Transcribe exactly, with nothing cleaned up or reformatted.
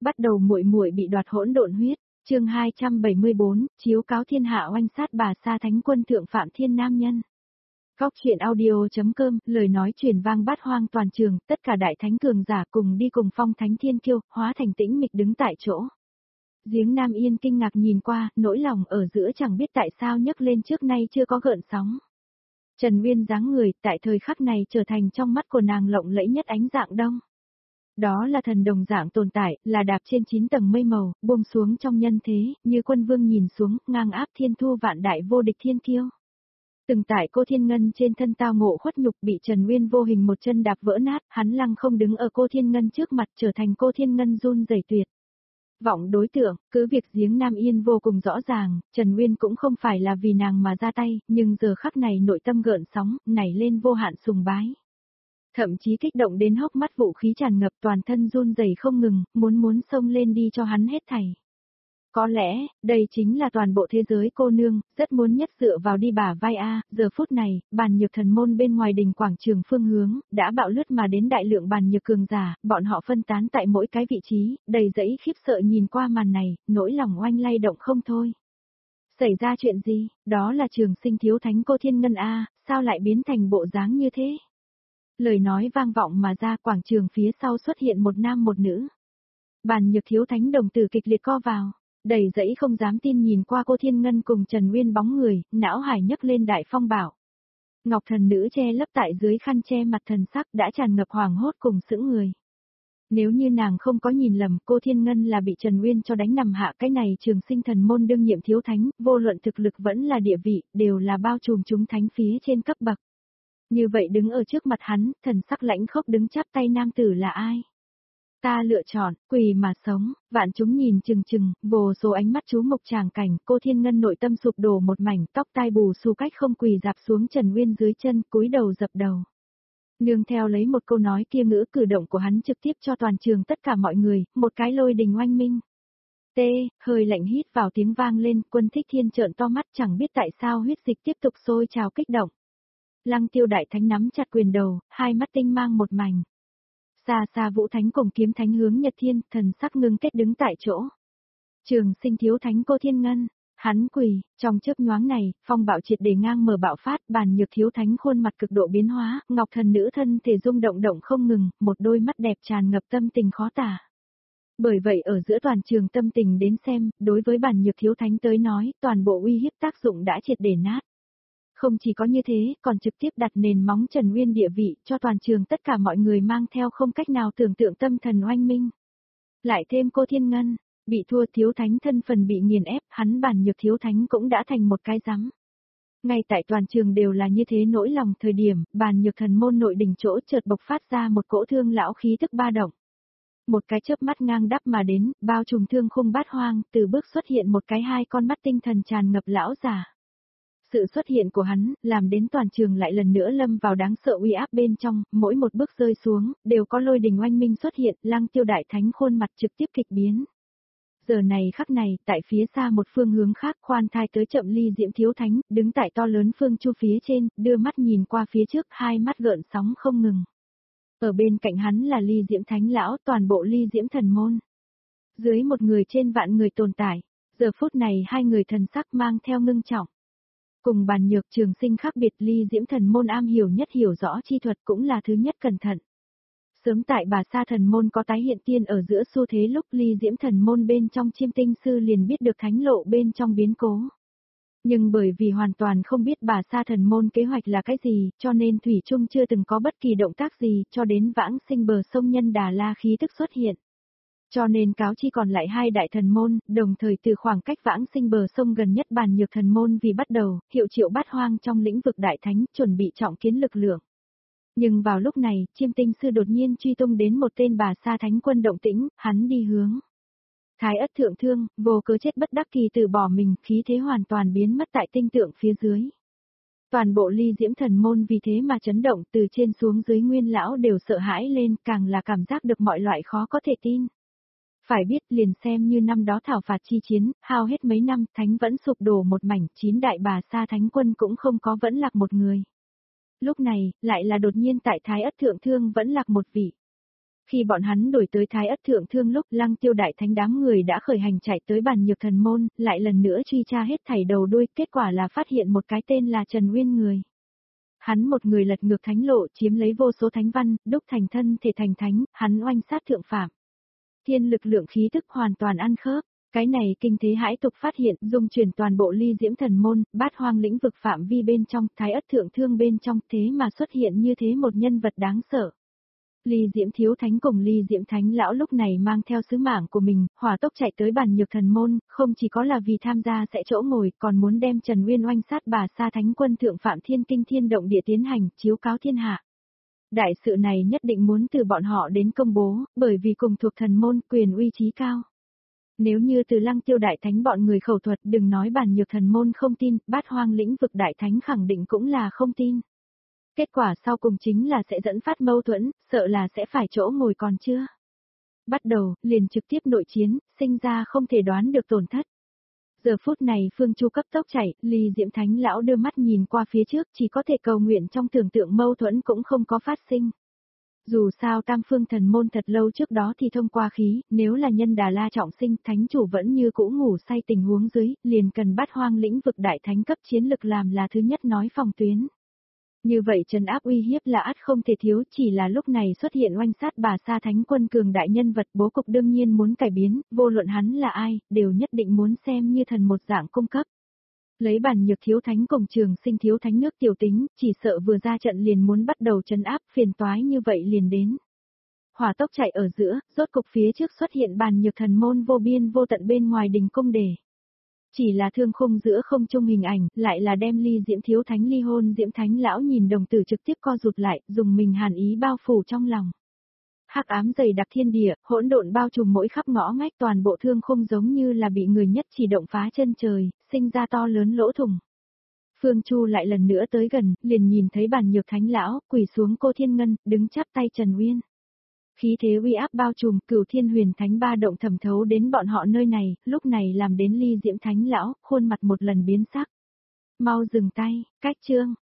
Bắt đầu muội muội bị đoạt hỗn độn huyết, chương hai trăm bảy mươi bốn, chiếu cáo thiên hạ oanh sát bà Sa Thánh Quân thượng Phạm Thiên Nam Nhân. Góc truyện audio.com, lời nói truyền vang bát hoang toàn trường, tất cả đại thánh cường giả cùng đi cùng phong thánh thiên kiêu, hóa thành tĩnh mịch đứng tại chỗ. Giếng Nam Yên kinh ngạc nhìn qua, nỗi lòng ở giữa chẳng biết tại sao nhấc lên trước nay chưa có gợn sóng. Trần Uyên dáng người, tại thời khắc này trở thành trong mắt của nàng lộng lẫy nhất ánh dạng đông. Đó là thần đồng dạng tồn tại, là đạp trên chín tầng mây màu, buông xuống trong nhân thế, như quân vương nhìn xuống, ngang áp thiên thu vạn đại vô địch thiên kiêu. Từng tại cô Thiên Ngân trên thân tao ngộ khuất nhục bị Trần Uyên vô hình một chân đạp vỡ nát, hắn lăng không đứng ở cô Thiên Ngân trước mặt trở thành cô Thiên Ngân run rẩy tuyệt vọng đối tượng, cứ việc giếng Nam Yên vô cùng rõ ràng, Trần Uyên cũng không phải là vì nàng mà ra tay, nhưng giờ khắc này nội tâm gợn sóng, nảy lên vô hạn sùng bái. Thậm chí kích động đến hốc mắt vũ khí tràn ngập toàn thân run rẩy không ngừng, muốn muốn xông lên đi cho hắn hết thảy. Có lẽ, đây chính là toàn bộ thế giới cô nương, rất muốn nhất dựa vào đi bả vai a. Giờ phút này, bàn nhược thần môn bên ngoài đình quảng trường phương hướng, đã bạo lướt mà đến đại lượng bàn nhược cường giả, bọn họ phân tán tại mỗi cái vị trí, đầy dẫy khiếp sợ nhìn qua màn này, nỗi lòng oanh lay động không thôi. Xảy ra chuyện gì, đó là Trường Sinh thiếu thánh cô Thiên Ngân a, sao lại biến thành bộ dáng như thế? Lời nói vang vọng mà ra, quảng trường phía sau xuất hiện một nam một nữ. Bàn nhược thiếu thánh đồng tử kịch liệt co vào, đầy dẫy không dám tin nhìn qua cô Thiên Ngân cùng Trần Uyên bóng người, não hải nhấc lên đại phong bảo. Ngọc thần nữ che lấp tại dưới khăn che mặt thần sắc đã tràn ngập hoàng hốt cùng sững người. Nếu như nàng không có nhìn lầm, cô Thiên Ngân là bị Trần Uyên cho đánh nằm hạ, cái này Trường Sinh thần môn đương nhiệm thiếu thánh, vô luận thực lực vẫn là địa vị, đều là bao trùm chúng thánh phía trên cấp bậc. Như vậy đứng ở trước mặt hắn, thần sắc lãnh khốc đứng chắp tay nam tử là ai? Ta lựa chọn, quỳ mà sống, vạn chúng nhìn chừng chừng, vô số ánh mắt chú mục tràng cảnh, cô Thiên Ngân nội tâm sụp đổ một mảnh, tóc tai bù xù cách không quỳ dạp xuống Trần Uyên dưới chân, cúi đầu dập đầu. Nương theo lấy một câu nói kia ngữ cử động của hắn trực tiếp cho toàn trường tất cả mọi người, một cái lôi đình oanh minh. T, hơi lạnh hít vào tiếng vang lên, Quân Thích Thiên trợn to mắt chẳng biết tại sao huyết dịch tiếp tục sôi trào kích động. Lăng Tiêu đại thánh nắm chặt quyền đầu, hai mắt tinh mang một mảnh. Xa xa Vũ Thánh cùng Kiếm Thánh hướng Nhật Thiên, thần sắc ngưng kết đứng tại chỗ. Trường Sinh thiếu thánh cô Thiên Ngân, hắn quỳ, trong chớp nhoáng này, phong bạo triệt để ngang mở bạo phát, bàn nhược thiếu thánh khuôn mặt cực độ biến hóa, ngọc thần nữ thân thể rung động động không ngừng, một đôi mắt đẹp tràn ngập tâm tình khó tả. Bởi vậy ở giữa toàn trường tâm tình đến xem, đối với bàn nhược thiếu thánh tới nói, toàn bộ uy hiếp tác dụng đã triệt để nát. Không chỉ có như thế, còn trực tiếp đặt nền móng Trần Uyên địa vị, cho toàn trường tất cả mọi người mang theo không cách nào tưởng tượng tâm thần oanh minh. Lại thêm cô Thiên Ngân, bị thua thiếu thánh thân phần bị nghiền ép, hắn bàn nhược thiếu thánh cũng đã thành một cái rắm. Ngay tại toàn trường đều là như thế nỗi lòng thời điểm, bàn nhược thần môn nội đỉnh chỗ chợt bộc phát ra một cỗ thương lão khí tức ba động. Một cái chớp mắt ngang đắp mà đến, bao trùm thương khung bát hoang, từ bước xuất hiện một cái hai con mắt tinh thần tràn ngập lão giả. Sự xuất hiện của hắn, làm đến toàn trường lại lần nữa lâm vào đáng sợ uy áp bên trong, mỗi một bước rơi xuống, đều có lôi đình oanh minh xuất hiện, Lăng Tiêu đại thánh khuôn mặt trực tiếp kịch biến. Giờ này khắc này, tại phía xa một phương hướng khác khoan thai tới chậm ly diễm thiếu thánh, đứng tại to lớn phương chu phía trên, đưa mắt nhìn qua phía trước, hai mắt gợn sóng không ngừng. Ở bên cạnh hắn là ly diễm thánh lão, toàn bộ ly diễm thần môn. Dưới một người trên vạn người tồn tại, giờ phút này hai người thần sắc mang theo ngưng trọng. Cùng bàn nhược Trường Sinh khác biệt, ly diễm thần môn am hiểu nhất hiểu rõ chi thuật cũng là thứ nhất cẩn thận. Sớm tại bà Sa thần môn có tái hiện tiên ở giữa xu thế lúc ly diễm thần môn bên trong Chiêm Tinh sư liền biết được thánh lộ bên trong biến cố. Nhưng bởi vì hoàn toàn không biết bà Sa thần môn kế hoạch là cái gì, cho nên Thủy Trung chưa từng có bất kỳ động tác gì, cho đến vãng sinh bờ sông Nhân Đà La khí tức xuất hiện. Cho nên cáo chi còn lại hai đại thần môn, đồng thời từ khoảng cách vãng sinh bờ sông gần nhất bàn nhược thần môn vì bắt đầu, hiệu triệu bát hoang trong lĩnh vực đại thánh, chuẩn bị trọng kiến lực lượng. Nhưng vào lúc này, Chiêm Tinh sư đột nhiên truy tung đến một tên bà Sa thánh quân động tĩnh, hắn đi hướng. Thái ất thượng thương, vô cớ chết bất đắc kỳ từ bỏ mình, khí thế hoàn toàn biến mất tại tinh tượng phía dưới. Toàn bộ ly diễm thần môn vì thế mà chấn động, từ trên xuống dưới nguyên lão đều sợ hãi lên, càng là cảm giác được mọi loại khó có thể tin. Phải biết liền xem như năm đó thảo phạt chi chiến, hao hết mấy năm, thánh vẫn sụp đổ một mảnh, chín đại bà Sa thánh quân cũng không có vẫn lạc một người. Lúc này, lại là đột nhiên tại Thái ất thượng thương vẫn lạc một vị. Khi bọn hắn đổi tới Thái Ất Thượng Thương lúc Lăng Tiêu đại thánh đám người đã khởi hành chạy tới bàn nhược thần môn, lại lần nữa truy tra hết thảy đầu đuôi, kết quả là phát hiện một cái tên là Trần Uyên người. Hắn một người lật ngược thánh lộ, chiếm lấy vô số thánh văn, đúc thành thân thể thành thánh, hắn oanh sát thượng phạm. Thiên lực lượng khí thức hoàn toàn ăn khớp. Cái này kinh thế hãi tục phát hiện, dung chuyển toàn bộ ly diễm thần môn, bát hoang lĩnh vực phạm vi bên trong, Thái Ất Thượng Thương bên trong, thế mà xuất hiện như thế một nhân vật đáng sợ. Ly Diễm Thiếu Thánh cùng Ly Diễm Thánh Lão lúc này mang theo sứ mạng của mình, hỏa tốc chạy tới bàn nhược thần môn, không chỉ có là vì tham gia sẽ chỗ ngồi, còn muốn đem Trần Uyên oanh sát bà sa thánh quân thượng phạm thiên kinh thiên động địa tiến hành, chiếu cáo thiên hạ. Đại sự này nhất định muốn từ bọn họ đến công bố, bởi vì cùng thuộc thần môn quyền uy chí cao. Nếu như từ Lăng Tiêu đại thánh bọn người khẩu thuật đừng nói bàn nhược thần môn không tin, bát hoang lĩnh vực đại thánh khẳng định cũng là không tin. Kết quả sau cùng chính là sẽ dẫn phát mâu thuẫn, sợ là sẽ phải chỗ ngồi còn chưa. Bắt đầu, liền trực tiếp nội chiến, sinh ra không thể đoán được tổn thất. Giờ phút này Phương Chu cấp tốc chạy, Ly Diễm Thánh Lão đưa mắt nhìn qua phía trước, chỉ có thể cầu nguyện trong tưởng tượng mâu thuẫn cũng không có phát sinh. Dù sao Tam Phương Thần Môn thật lâu trước đó thì thông qua khí, nếu là nhân Đà La trọng sinh, thánh chủ vẫn như cũ ngủ say tình huống dưới, liền cần bát hoang lĩnh vực đại thánh cấp chiến lực làm là thứ nhất nói phòng tuyến. Như vậy trấn áp uy hiếp là ắt không thể thiếu, chỉ là lúc này xuất hiện oanh sát bà sa thánh quân cường đại nhân vật, bố cục đương nhiên muốn cải biến, vô luận hắn là ai, đều nhất định muốn xem như thần một dạng cung cấp. Lấy bản nhược thiếu thánh cùng Trường Sinh thiếu thánh nước tiểu tính, chỉ sợ vừa ra trận liền muốn bắt đầu trấn áp, phiền toái như vậy liền đến. Hỏa tốc chạy ở giữa, rốt cục phía trước xuất hiện bàn nhược thần môn vô biên vô tận bên ngoài đình cung đề. Chỉ là thương khung giữa không trung hình ảnh, lại là đem Ly Diễm Thiếu Thánh ly hôn Diễm Thánh Lão nhìn đồng tử trực tiếp co rụt lại, dùng mình hàn ý bao phủ trong lòng. Hắc ám dày đặc thiên địa, hỗn độn bao trùm mỗi khắp ngõ ngách, toàn bộ thương khung giống như là bị người nhất chỉ động phá chân trời, sinh ra to lớn lỗ thủng. Phương Chu lại lần nữa tới gần, liền nhìn thấy bàn nhược Thánh Lão, quỳ xuống cô Thiên Ngân, đứng chắp tay Trần Uyên. Khí thế uy áp bao trùm, Cửu Thiên Huyền Thánh ba động thẩm thấu đến bọn họ nơi này, lúc này làm đến Ly Diễm Thánh Lão, khuôn mặt một lần biến sắc. Mau dừng tay, cách chương.